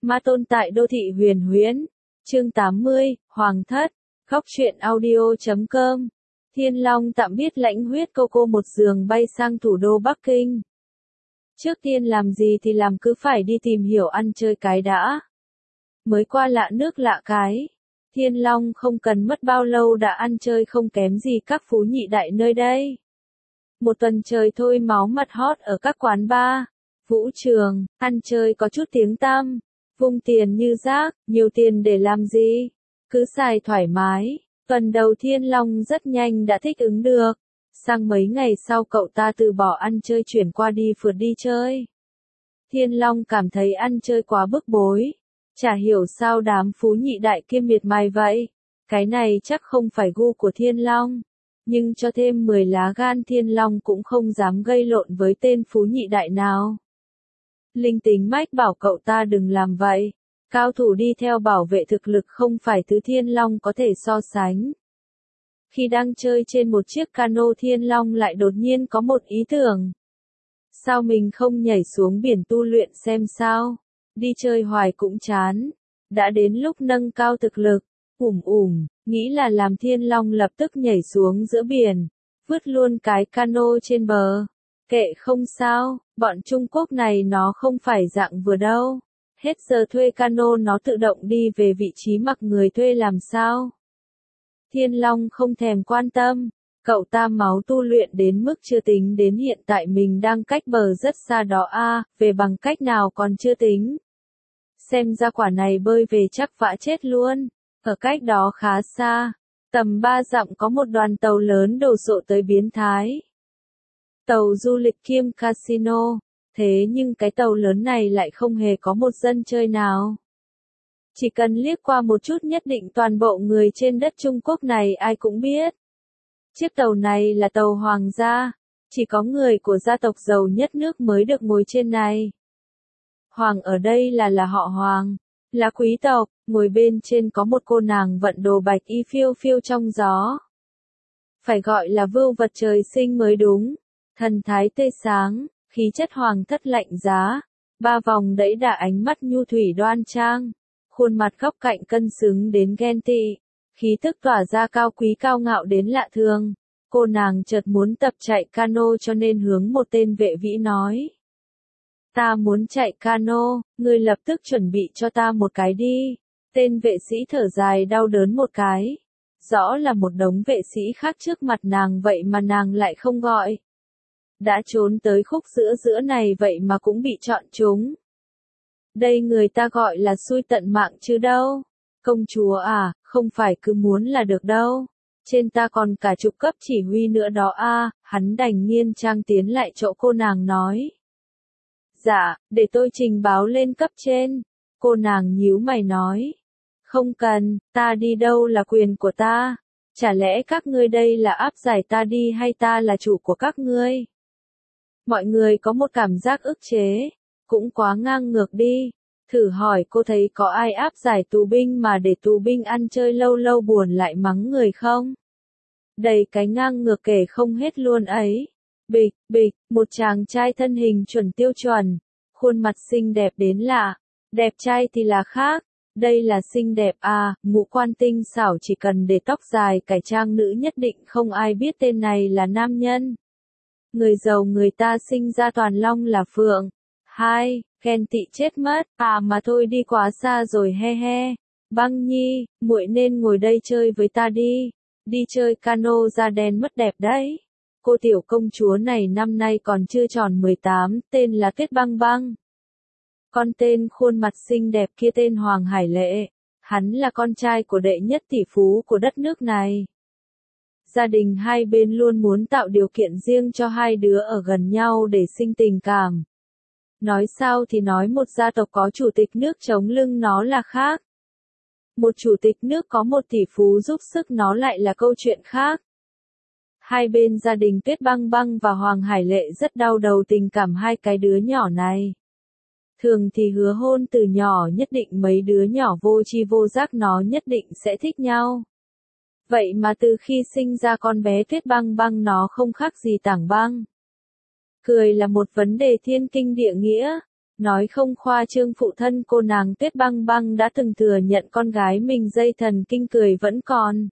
Ma tôn tại đô thị huyền huyễn. Chương 80, Hoàng thất. Góc truyện audio.com. Thiên Long tạm biết lãnh huyết Coco một giường bay sang thủ đô Bắc Kinh. Trước tiên làm gì thì làm, cứ phải đi tìm hiểu ăn chơi cái đã. Mới qua lạ nước lạ cái. Thiên Long không cần mất bao lâu đã ăn chơi không kém gì các phú nhị đại nơi đây. Một tuần trời thôi máu mặt hot ở các quán bar, vũ trường, ăn chơi có chút tiếng tăm, vung tiền như rác, nhiều tiền để làm gì? Cứ xài thoải mái. Tuần đầu Thiên Long rất nhanh đã thích ứng được. Sang mấy ngày sau cậu ta từ bỏ ăn chơi chuyển qua đi phượt đi chơi. Thiên Long cảm thấy ăn chơi quá bức bối. Chả hiểu sao đám phú nhị đại kia miệt mài vậy. Cái này chắc không phải gu của Thiên Long. Nhưng cho thêm 10 lá gan Thiên Long cũng không dám gây lộn với tên phú nhị đại nào. Linh tính mách bảo cậu ta đừng làm vậy. Cao thủ đi theo bảo vệ thực lực không phải thứ Thiên Long có thể so sánh. Khi đang chơi trên một chiếc cano Thiên Long lại đột nhiên có một ý tưởng. Sao mình không nhảy xuống biển tu luyện xem sao? Đi chơi hoài cũng chán. Đã đến lúc nâng cao thực lực. Nghĩ là làm Thiên Long lập tức nhảy xuống giữa biển. Vứt luôn cái cano trên bờ. Kệ không sao, bọn Trung Quốc này nó không phải dạng vừa đâu. Hết giờ thuê cano nó tự động đi về vị trí mặc người thuê làm sao? Thiên Long không thèm quan tâm. Cậu ta máu tu luyện đến mức chưa tính đến hiện tại mình đang cách bờ rất xa đó về bằng cách nào còn chưa tính. Xem ra quả này bơi về chắc vã chết luôn. Ở cách đó khá xa, tầm 3 dặm có một đoàn tàu lớn đồ sộ tới biến thái. Tàu du lịch kiêm casino, thế nhưng cái tàu lớn này lại không hề có một dân chơi nào. Chỉ cần liếc qua một chút nhất định toàn bộ người trên đất Trung Quốc này ai cũng biết. Chiếc tàu này là tàu hoàng gia, chỉ có người của gia tộc giàu nhất nước mới được ngồi trên này. Hoàng ở đây là họ Hoàng, là quý tộc, ngồi bên trên có một cô nàng vận đồ bạch y phiêu phiêu trong gió. Phải gọi là vưu vật trời sinh mới đúng, thần thái tươi sáng, khí chất hoàng thất lạnh giá, 3 vòng đẫy đà ánh mắt nhu thủy đoan trang, khuôn mặt góc cạnh cân xứng đến ghen tị, khí tức tỏa ra cao quý cao ngạo đến lạ thường. Cô nàng chợt muốn tập chạy cano cho nên hướng một tên vệ vĩ nói. Ta muốn chạy cano, ngươi lập tức chuẩn bị cho ta một cái đi. Tên vệ sĩ thở dài đau đớn một cái. Rõ là một đống vệ sĩ khác trước mặt nàng vậy mà nàng lại không gọi. Đã trốn tới khúc giữa này vậy mà cũng bị chọn trúng. Đây người ta gọi là xui tận mạng chứ đâu. Công chúa à, không phải cứ muốn là được đâu. Trên ta còn cả chục cấp chỉ huy nữa đó hắn đành nghiêm trang tiến lại chỗ cô nàng nói. Dạ, để tôi trình báo lên cấp trên. Cô nàng nhíu mày nói. Không cần, ta đi đâu là quyền của ta. Chả lẽ các ngươi đây là áp giải ta đi hay ta là chủ của các ngươi? Mọi người có một cảm giác ức chế. Cũng quá ngang ngược đi. Thử hỏi cô thấy có ai áp giải tù binh mà để tù binh ăn chơi lâu lâu buồn lại mắng người không? Đầy cái ngang ngược kể không hết luôn ấy. Bịch, một chàng trai thân hình chuẩn tiêu chuẩn, khuôn mặt xinh đẹp đến lạ, đẹp trai thì là khác, đây là xinh đẹp ngũ quan tinh xảo chỉ cần để tóc dài cải trang nữ nhất định không ai biết tên này là nam nhân. Người giàu người ta sinh ra toàn long là phượng. Ghen tị chết mất, mà thôi đi quá xa rồi he. Băng Nhi, muội nên ngồi đây chơi với ta đi. Đi chơi cano da đen mất đẹp đấy. Cô tiểu công chúa này năm nay còn chưa tròn 18, tên là Tuyết Băng Băng. Con tên khuôn mặt xinh đẹp kia tên Hoàng Hải Lệ. Hắn là con trai của đệ nhất tỷ phú của đất nước này. Gia đình hai bên luôn muốn tạo điều kiện riêng cho hai đứa ở gần nhau để sinh tình cảm. Nói sao thì nói một gia tộc có chủ tịch nước chống lưng nó là khác. Một chủ tịch nước có một tỷ phú giúp sức nó lại là câu chuyện khác. Hai bên gia đình Tuyết Băng Băng và Hoàng Hải Lệ rất đau đầu tình cảm hai cái đứa nhỏ này. Thường thì hứa hôn từ nhỏ nhất định mấy đứa nhỏ vô tri vô giác nó nhất định sẽ thích nhau. Vậy mà từ khi sinh ra con bé Tuyết Băng Băng nó không khác gì Tảng Băng. Cười là một vấn đề thiên kinh địa nghĩa. Nói không khoa trương phụ thân cô nàng Tuyết Băng Băng đã từng thừa nhận con gái mình dây thần kinh cười vẫn còn.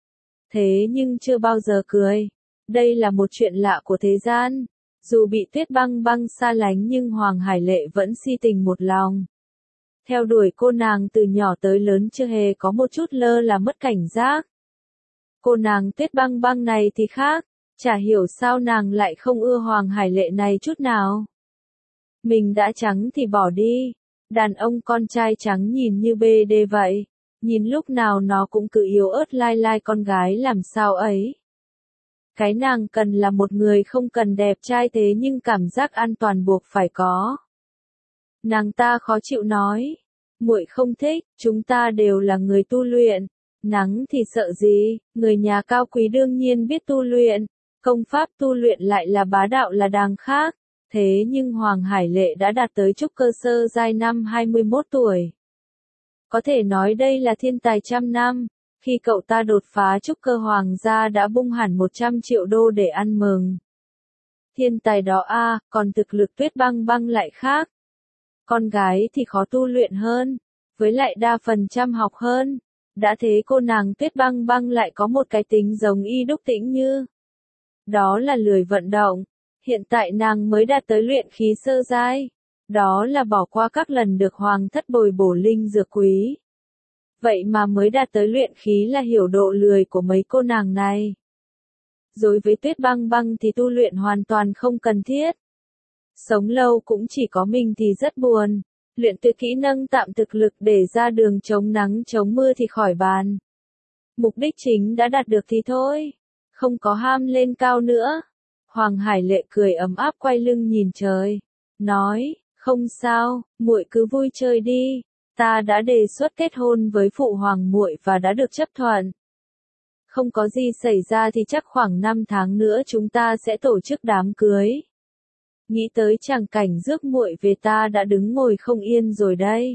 Thế nhưng chưa bao giờ cười. Đây là một chuyện lạ của thế gian. Dù bị Tuyết Băng Băng xa lánh nhưng Hoàng Hải Lệ vẫn si tình một lòng. Theo đuổi cô nàng từ nhỏ tới lớn chưa hề có một chút lơ là mất cảnh giác. Cô nàng Tuyết Băng Băng này thì khác, chả hiểu sao nàng lại không ưa Hoàng Hải Lệ này chút nào. Mình đã trắng thì bỏ đi, đàn ông con trai trắng nhìn như bê đê vậy, nhìn lúc nào nó cũng cứ yếu ớt lai lai con gái làm sao ấy. Cái nàng cần là một người không cần đẹp trai thế nhưng cảm giác an toàn buộc phải có. Nàng ta khó chịu nói, muội không thích, chúng ta đều là người tu luyện, nắng thì sợ gì, người nhà cao quý đương nhiên biết tu luyện, công pháp tu luyện lại là bá đạo là đàng khác, thế nhưng Hoàng Hải Lệ đã đạt tới trúc cơ sơ giai năm 21 tuổi. Có thể nói đây là thiên tài trăm năm, khi cậu ta đột phá trúc cơ hoàng gia đã bung hẳn 100 triệu đô để ăn mừng. Thiên tài đó còn thực lực Tuyết Băng Băng lại khác. Con gái thì khó tu luyện hơn, với lại đa phần chăm học hơn. Đã thế cô nàng Tuyết Băng Băng lại có một cái tính giống Y Đúc Tĩnh Như. Đó là lười vận động. Hiện tại nàng mới đạt tới luyện khí sơ giai. Đó là bỏ qua các lần được hoàng thất bồi bổ linh dược quý. Vậy mà mới đạt tới luyện khí là hiểu độ lười của mấy cô nàng này. Đối với Tuyết Băng Băng thì tu luyện hoàn toàn không cần thiết. Sống lâu cũng chỉ có mình thì rất buồn. Luyện từ kỹ năng tạm thực lực để ra đường chống nắng chống mưa thì khỏi bàn. Mục đích chính đã đạt được thì thôi. Không có ham lên cao nữa. Hoàng Hải Lệ cười ấm áp quay lưng nhìn trời. Nói, không sao, muội cứ vui chơi đi. Ta đã đề xuất kết hôn với phụ hoàng muội và đã được chấp thuận. Không có gì xảy ra thì chắc khoảng 5 tháng nữa chúng ta sẽ tổ chức đám cưới. Nghĩ tới chàng cảnh rước muội về ta đã đứng ngồi không yên rồi đây.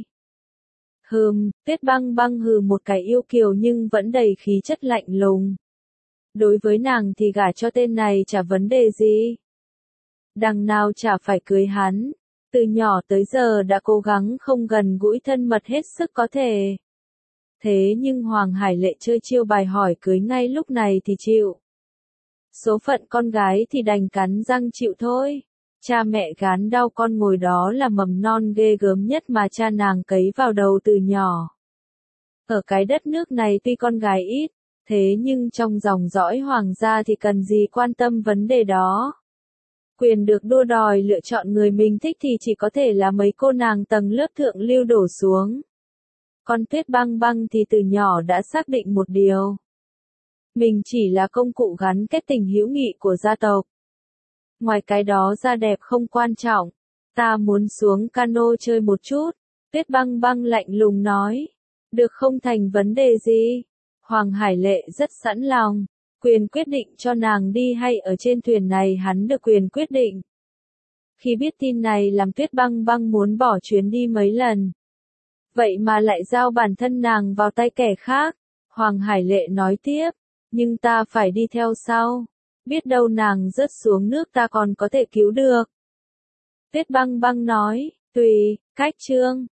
Tuyết Băng Băng hừ một cái yêu kiều nhưng vẫn đầy khí chất lạnh lùng. Đối với nàng thì gả cho tên này chả vấn đề gì. Đằng nào chả phải cưới hắn. Từ nhỏ tới giờ đã cố gắng không gần gũi thân mật hết sức có thể. Thế nhưng Hoàng Hải Lệ chơi chiêu bài hỏi cưới ngay lúc này thì chịu. Số phận con gái thì đành cắn răng chịu thôi. Cha mẹ gán đau con ngồi đó là mầm non ghê gớm nhất mà cha nàng cấy vào đầu từ nhỏ. Ở cái đất nước này tuy con gái ít, thế nhưng trong dòng dõi hoàng gia thì cần gì quan tâm vấn đề đó. Quyền được đua đòi lựa chọn người mình thích thì chỉ có thể là mấy cô nàng tầng lớp thượng lưu đổ xuống. Con Tuyết Băng Băng thì từ nhỏ đã xác định một điều. Mình chỉ là công cụ gắn kết tình hữu nghị của gia tộc. Ngoài cái đó da đẹp không quan trọng. Ta muốn xuống cano chơi một chút. Tuyết Băng Băng lạnh lùng nói. Được không thành vấn đề gì. Hoàng Hải Lệ rất sẵn lòng. Quyền quyết định cho nàng đi hay ở trên thuyền này hắn được quyền quyết định. Khi biết tin này làm Tuyết Băng Băng muốn bỏ chuyến đi mấy lần. Vậy mà lại giao bản thân nàng vào tay kẻ khác. Hoàng Hải Lệ nói tiếp. Nhưng ta phải đi theo sau. Biết đâu nàng rớt xuống nước ta còn có thể cứu được. Tuyết Băng Băng nói. Tùy, cách chương.